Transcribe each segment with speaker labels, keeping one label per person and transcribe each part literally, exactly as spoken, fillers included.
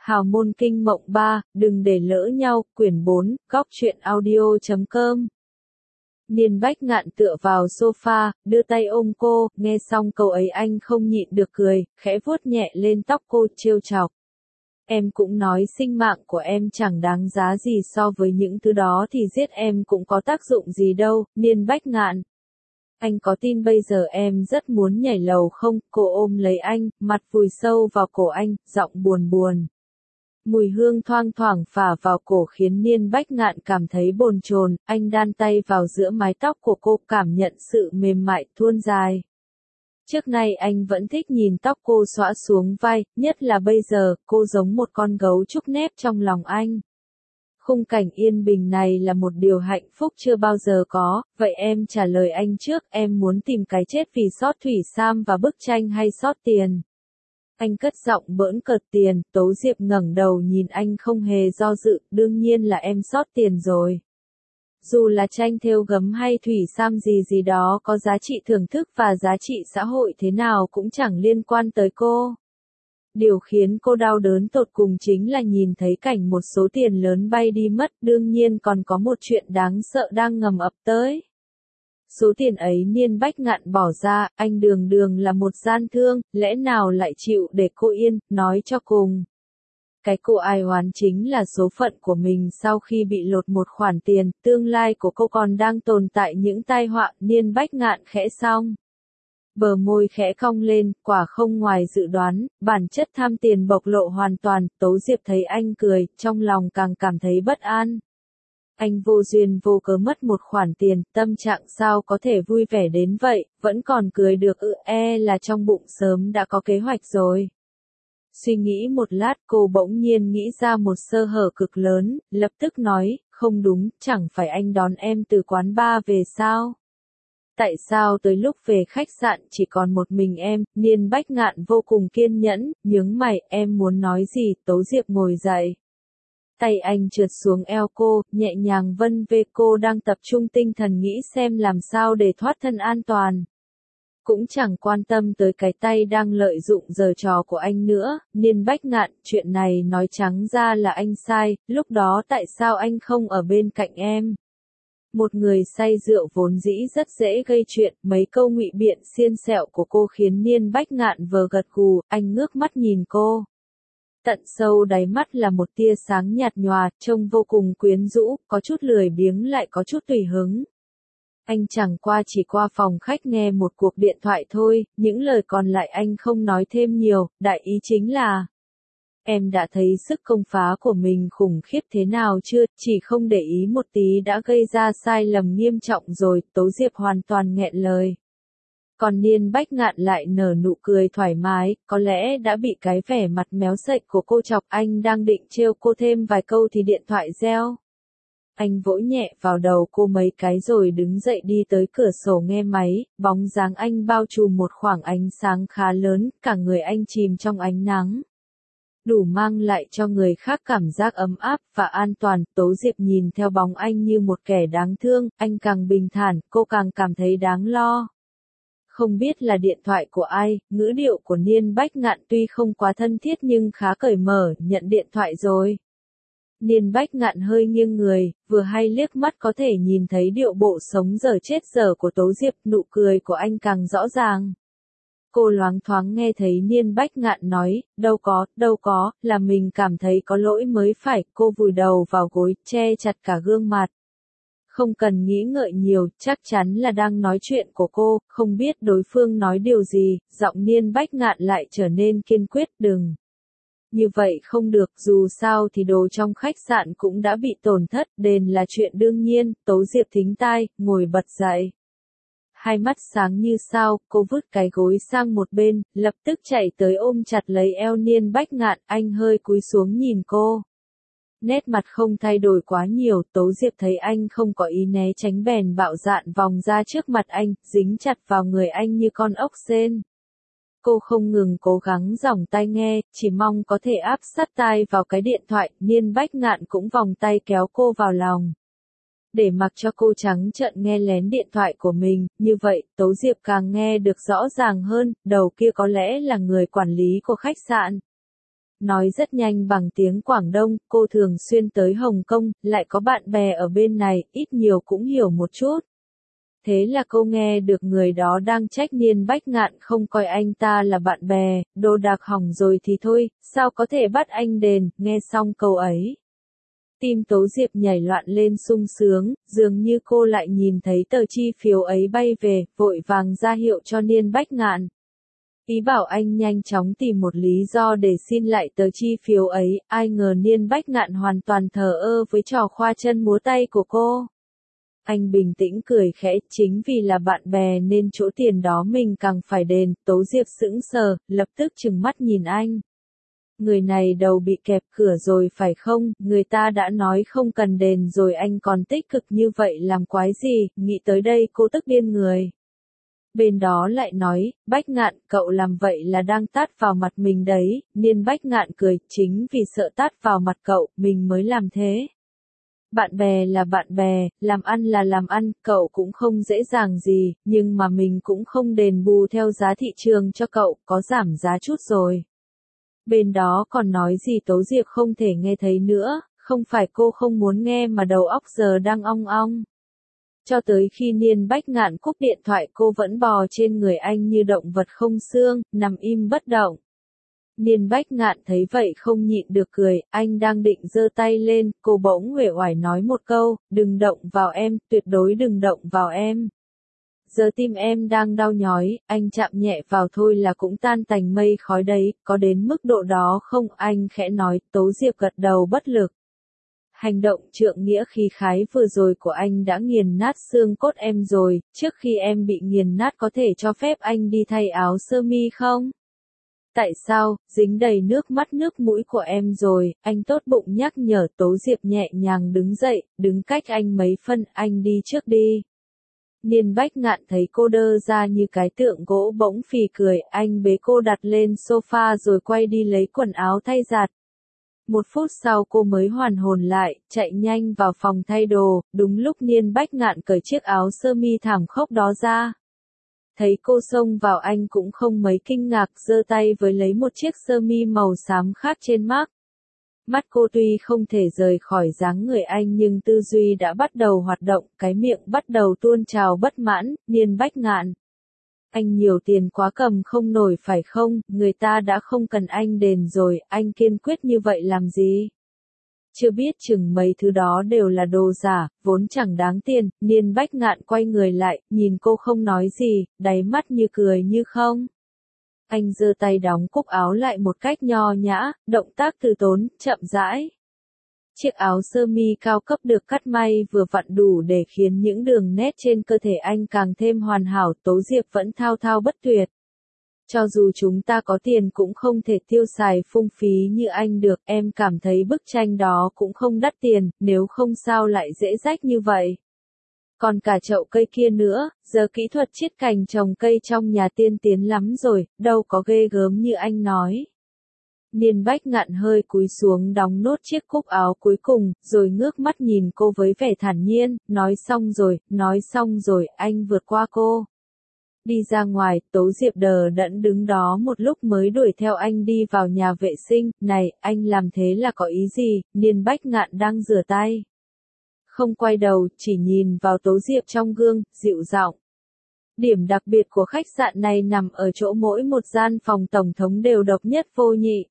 Speaker 1: Hào môn kinh mộng ba, đừng để lỡ nhau, quyển bốn, góc truyện audio chấm com. Niên Bách Ngạn tựa vào sofa, đưa tay ôm cô, nghe xong câu ấy anh không nhịn được cười, khẽ vuốt nhẹ lên tóc cô, trêu chọc. Em cũng nói sinh mạng của em chẳng đáng giá gì, so với những thứ đó thì giết em cũng có tác dụng gì đâu, Niên Bách Ngạn. Anh có tin bây giờ em rất muốn nhảy lầu không? Cô ôm lấy anh, mặt vùi sâu vào cổ anh, giọng buồn buồn. Mùi hương thoang thoảng phả vào cổ khiến Niên Bách Ngạn cảm thấy bồn chồn, anh đan tay vào giữa mái tóc của cô, cảm nhận sự mềm mại, thuôn dài. Trước nay anh vẫn thích nhìn tóc cô xõa xuống vai, nhất là bây giờ, cô giống một con gấu trúc nép trong lòng anh. Khung cảnh yên bình này là một điều hạnh phúc chưa bao giờ có, vậy em trả lời anh trước, em muốn tìm cái chết vì sót thủy sam và bức tranh hay sót tiền? Anh cất giọng bỡn cợt. Tiền, Tố Diệp ngẩng đầu nhìn anh không hề do dự, đương nhiên là em sót tiền rồi. Dù là tranh thêu gấm hay thủy sam gì gì đó có giá trị thưởng thức và giá trị xã hội thế nào cũng chẳng liên quan tới cô. Điều khiến cô đau đớn tột cùng chính là nhìn thấy cảnh một số tiền lớn bay đi mất, đương nhiên còn có một chuyện đáng sợ đang ngầm ập tới. Số tiền ấy Niên Bách Ngạn bỏ ra, anh đường đường là một gian thương, lẽ nào lại chịu để cô yên, nói cho cùng. Cái cô ai oán chính là số phận của mình sau khi bị lột một khoản tiền, tương lai của cô còn đang tồn tại những tai họa, Niên Bách Ngạn khẽ xong. Bờ môi khẽ cong lên, quả không ngoài dự đoán, bản chất tham tiền bộc lộ hoàn toàn, Tố Diệp thấy anh cười, trong lòng càng cảm thấy bất an. Anh vô duyên vô cớ mất một khoản tiền, tâm trạng sao có thể vui vẻ đến vậy, vẫn còn cười được ư, e là trong bụng sớm đã có kế hoạch rồi. Suy nghĩ một lát cô bỗng nhiên nghĩ ra một sơ hở cực lớn, lập tức nói, không đúng, chẳng phải anh đón em từ quán bar về sao? Tại sao tới lúc về khách sạn chỉ còn một mình em? Niên Bách Ngạn vô cùng kiên nhẫn, nhướng mày, em muốn nói gì? Tố Diệp ngồi dậy. Tay anh trượt xuống eo cô, nhẹ nhàng vân về, cô đang tập trung tinh thần nghĩ xem làm sao để thoát thân an toàn. Cũng chẳng quan tâm tới cái tay đang lợi dụng giở trò của anh nữa, Niên Bách Ngạn, chuyện này nói trắng ra là anh sai, lúc đó tại sao anh không ở bên cạnh em? Một người say rượu vốn dĩ rất dễ gây chuyện, mấy câu ngụy biện xiên xẹo của cô khiến Niên Bách Ngạn vờ gật gù, anh ngước mắt nhìn cô. Tận sâu đáy mắt là một tia sáng nhạt nhòa, trông vô cùng quyến rũ, có chút lười biếng lại có chút tùy hứng. Anh chẳng qua chỉ qua phòng khách nghe một cuộc điện thoại thôi, những lời còn lại anh không nói thêm nhiều, đại ý chính là: em đã thấy sức công phá của mình khủng khiếp thế nào chưa, chỉ không để ý một tí đã gây ra sai lầm nghiêm trọng rồi, Tố Diệp hoàn toàn nghẹn lời. Còn Niên Bách Ngạn lại nở nụ cười thoải mái, có lẽ đã bị cái vẻ mặt méo sệch của cô chọc, anh đang định trêu cô thêm vài câu thì điện thoại reo. Anh vỗ nhẹ vào đầu cô mấy cái rồi đứng dậy đi tới cửa sổ nghe máy, bóng dáng anh bao trùm một khoảng ánh sáng khá lớn, cả người anh chìm trong ánh nắng. Đủ mang lại cho người khác cảm giác ấm áp và an toàn, Tố Diệp nhìn theo bóng anh như một kẻ đáng thương, anh càng bình thản, cô càng cảm thấy đáng lo. Không biết là điện thoại của ai, ngữ điệu của Niên Bách Ngạn tuy không quá thân thiết nhưng khá cởi mở, nhận điện thoại rồi. Niên Bách Ngạn hơi nghiêng người, vừa hay liếc mắt có thể nhìn thấy điệu bộ sống dở chết dở của Tố Diệp, nụ cười của anh càng rõ ràng. Cô loáng thoáng nghe thấy Niên Bách Ngạn nói, đâu có, đâu có, là mình cảm thấy có lỗi mới phải, cô vùi đầu vào gối, che chặt cả gương mặt. Không cần nghĩ ngợi nhiều, chắc chắn là đang nói chuyện của cô, không biết đối phương nói điều gì, giọng Niên Bách Ngạn lại trở nên kiên quyết, đừng. Như vậy không được, dù sao thì đồ trong khách sạn cũng đã bị tổn thất, đền là chuyện đương nhiên, Tố Diệp thính tai, ngồi bật dậy. Hai mắt sáng như sao, cô vứt cái gối sang một bên, lập tức chạy tới ôm chặt lấy eo Niên Bách Ngạn, anh hơi cúi xuống nhìn cô. Nét mặt không thay đổi quá nhiều, Tố Diệp thấy anh không có ý né tránh bèn bạo dạn vòng ra trước mặt anh, dính chặt vào người anh như con ốc sên. Cô không ngừng cố gắng giỏng tai nghe, chỉ mong có thể áp sát tai vào cái điện thoại, Niên Bách Ngạn cũng vòng tay kéo cô vào lòng. Để mặc cho cô trắng trợn nghe lén điện thoại của mình, như vậy, Tố Diệp càng nghe được rõ ràng hơn, đầu kia có lẽ là người quản lý của khách sạn. nói rất nhanh bằng tiếng Quảng Đông, cô thường xuyên tới Hồng Kông, lại có bạn bè ở bên này, ít nhiều cũng hiểu một chút. Thế là cô nghe được người đó đang trách Niên Bách Ngạn không coi anh ta là bạn bè, đồ đạc hỏng rồi thì thôi, sao có thể bắt anh đền, nghe xong câu ấy. Tim Tố Diệp nhảy loạn lên sung sướng, dường như cô lại nhìn thấy tờ chi phiếu ấy bay về, vội vàng ra hiệu cho Niên Bách Ngạn. Ý bảo anh nhanh chóng tìm một lý do để xin lại tờ chi phiếu ấy, ai ngờ Niên Bách Ngạn hoàn toàn thờ ơ với trò khoa chân múa tay của cô. Anh bình tĩnh cười khẽ, chính vì là bạn bè nên chỗ tiền đó mình càng phải đền, Tố Diệp sững sờ, lập tức trừng mắt nhìn anh. Người này đầu bị kẹp cửa rồi phải không, người ta đã nói không cần đền rồi anh còn tích cực như vậy làm quái gì, nghĩ tới đây cô tức điên người. Bên đó lại nói, Bách Ngạn, cậu làm vậy là đang tát vào mặt mình đấy, Niên Bách Ngạn cười, chính vì sợ tát vào mặt cậu, mình mới làm thế. Bạn bè là bạn bè, làm ăn là làm ăn, cậu cũng không dễ dàng gì, nhưng mà mình cũng không đền bù theo giá thị trường cho cậu, có giảm giá chút rồi. Bên đó còn nói gì Tố Diệp không thể nghe thấy nữa, không phải cô không muốn nghe mà đầu óc giờ đang ong ong. Cho tới khi Niên Bách Ngạn cúp điện thoại cô vẫn bò trên người anh như động vật không xương, nằm im bất động. Niên Bách Ngạn thấy vậy không nhịn được cười, anh đang định giơ tay lên, cô bỗng uể oải nói một câu, đừng động vào em, tuyệt đối đừng động vào em. Giờ tim em đang đau nhói, anh chạm nhẹ vào thôi là cũng tan tành mây khói đấy, có đến mức độ đó không, anh khẽ nói, Tố Diệp gật đầu bất lực. Hành động trượng nghĩa khí khái vừa rồi của anh đã nghiền nát xương cốt em rồi, trước khi em bị nghiền nát có thể cho phép anh đi thay áo sơ mi không? Tại sao, dính đầy nước mắt nước mũi của em rồi, anh tốt bụng nhắc nhở. Tố Diệp nhẹ nhàng đứng dậy, đứng cách anh mấy phân, anh đi trước đi. Niên Bách Ngạn thấy cô đơ ra như cái tượng gỗ bỗng phì cười, anh bế cô đặt lên sofa rồi quay đi lấy quần áo thay giặt. Một phút sau cô mới hoàn hồn lại, chạy nhanh vào phòng thay đồ, đúng lúc Niên Bách Ngạn cởi chiếc áo sơ mi thảm khốc đó ra. Thấy cô xông vào anh cũng không mấy kinh ngạc, giơ tay với lấy một chiếc sơ mi màu xám khác trên mác. Mắt cô tuy không thể rời khỏi dáng người anh nhưng tư duy đã bắt đầu hoạt động, cái miệng bắt đầu tuôn trào bất mãn, Niên Bách Ngạn. Anh nhiều tiền quá cầm không nổi phải không, người ta đã không cần anh đền rồi, anh kiên quyết như vậy làm gì? Chưa biết chừng mấy thứ đó đều là đồ giả, vốn chẳng đáng tiền, Niên Bách Ngạn quay người lại, nhìn cô không nói gì, đáy mắt như cười như không. Anh giơ tay đóng cúc áo lại một cách nho nhã, động tác từ tốn, chậm rãi. Chiếc áo sơ mi cao cấp được cắt may vừa vặn đủ để khiến những đường nét trên cơ thể anh càng thêm hoàn hảo, Tố Diệp vẫn thao thao bất tuyệt. Cho dù chúng ta có tiền cũng không thể tiêu xài phung phí như anh được, em cảm thấy bức tranh đó cũng không đắt tiền, nếu không sao lại dễ rách như vậy. Còn cả chậu cây kia nữa, giờ kỹ thuật chiết cành trồng cây trong nhà tiên tiến lắm rồi, đâu có ghê gớm như anh nói. Niên Bách Ngạn hơi cúi xuống đóng nốt chiếc cúc áo cuối cùng, rồi ngước mắt nhìn cô với vẻ thản nhiên, nói xong rồi, nói xong rồi, anh vượt qua cô. Đi ra ngoài, Tố Diệp đờ đẫn đứng đó một lúc mới đuổi theo anh đi vào nhà vệ sinh, này, anh làm thế là có ý gì, Niên Bách Ngạn đang rửa tay. Không quay đầu, chỉ nhìn vào Tố Diệp trong gương, dịu giọng. Điểm đặc biệt của khách sạn này nằm ở chỗ mỗi một gian phòng tổng thống đều độc nhất vô nhị.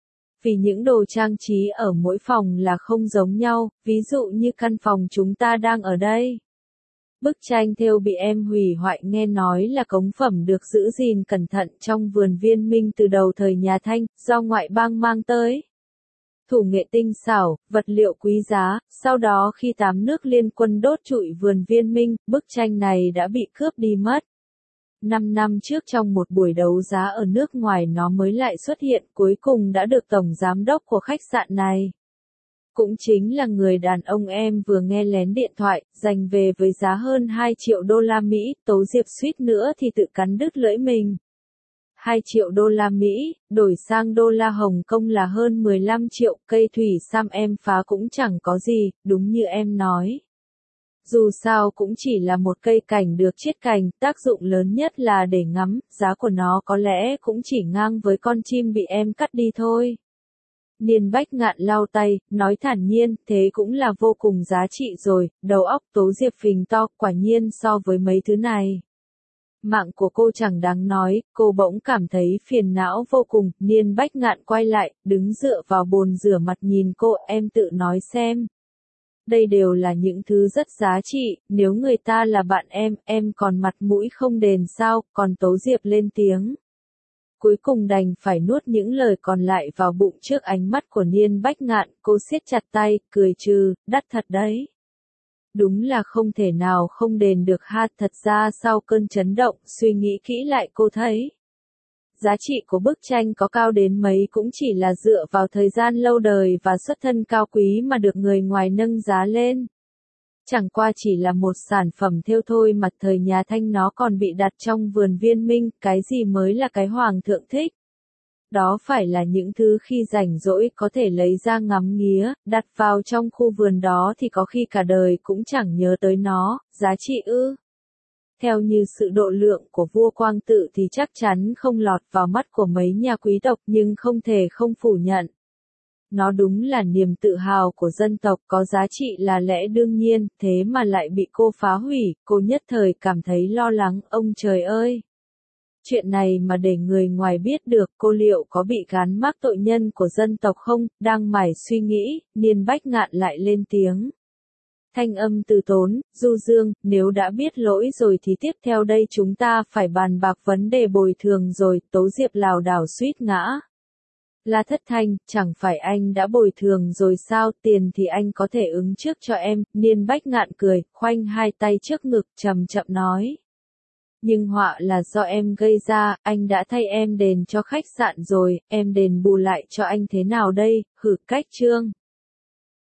Speaker 1: Vì những đồ trang trí ở mỗi phòng là không giống nhau, ví dụ như căn phòng chúng ta đang ở đây. Bức tranh thêu bị em hủy hoại nghe nói là cống phẩm được giữ gìn cẩn thận trong vườn Viên Minh từ đầu thời nhà Thanh, do ngoại bang mang tới. Thủ nghệ tinh xảo, vật liệu quý giá, sau đó khi tám nước liên quân đốt trụi vườn Viên Minh, bức tranh này đã bị cướp đi mất. Năm năm trước trong một buổi đấu giá ở nước ngoài nó mới lại xuất hiện, cuối cùng đã được tổng giám đốc của khách sạn này. Cũng chính là người đàn ông em vừa nghe lén điện thoại, giành về với giá hơn hai triệu đô la Mỹ, Tố Diệp suýt nữa thì tự cắn đứt lưỡi mình. hai triệu đô la Mỹ, đổi sang đô la Hồng Kông là hơn mười lăm triệu, cây thủy sam em phá cũng chẳng có gì, đúng như em nói. Dù sao cũng chỉ là một cây cảnh được chiết cành, tác dụng lớn nhất là để ngắm, giá của nó có lẽ cũng chỉ ngang với con chim bị em cắt đi thôi. Niên Bách Ngạn lau tay, nói thản nhiên, thế cũng là vô cùng giá trị rồi, đầu óc Tố Diệp phình to, quả nhiên so với mấy thứ này. Mạng của cô chẳng đáng nói, cô bỗng cảm thấy phiền não vô cùng, Niên Bách Ngạn quay lại, đứng dựa vào bồn rửa mặt nhìn cô, em tự nói xem. Đây đều là những thứ rất giá trị, nếu người ta là bạn em, em còn mặt mũi không đền sao, còn Tố Diệp lên tiếng. Cuối cùng đành phải nuốt những lời còn lại vào bụng trước ánh mắt của Niên Bách Ngạn, cô siết chặt tay, cười trừ, đắt thật đấy. Đúng là không thể nào không đền được ha, thật ra sau cơn chấn động, suy nghĩ kỹ lại cô thấy. Giá trị của bức tranh có cao đến mấy cũng chỉ là dựa vào thời gian lâu đời và xuất thân cao quý mà được người ngoài nâng giá lên. Chẳng qua chỉ là một sản phẩm thêu thôi mà thời nhà Thanh nó còn bị đặt trong vườn Viên Minh, cái gì mới là cái hoàng thượng thích. Đó phải là những thứ khi rảnh rỗi có thể lấy ra ngắm nghía, đặt vào trong khu vườn đó thì có khi cả đời cũng chẳng nhớ tới nó, giá trị ư. Theo như sự độ lượng của vua Quang Tự thì chắc chắn không lọt vào mắt của mấy nhà quý tộc nhưng không thể không phủ nhận. Nó đúng là niềm tự hào của dân tộc có giá trị là lẽ đương nhiên, thế mà lại bị cô phá hủy, cô nhất thời cảm thấy lo lắng, ông trời ơi! Chuyện này mà để người ngoài biết được cô liệu có bị gán mác tội nhân của dân tộc không, đang mải suy nghĩ, Niên Bách Ngạn lại lên tiếng. Thanh âm từ tốn, du dương, nếu đã biết lỗi rồi thì tiếp theo đây chúng ta phải bàn bạc vấn đề bồi thường rồi, Tố Diệp lảo đảo suýt ngã. La Thất Thanh, chẳng phải anh đã bồi thường rồi sao, tiền thì anh có thể ứng trước cho em, Niên Bách Ngạn cười, khoanh hai tay trước ngực, chậm chậm nói. Nhưng họa là do em gây ra, anh đã thay em đền cho khách sạn rồi, em đền bù lại cho anh thế nào đây, hử cách Trương.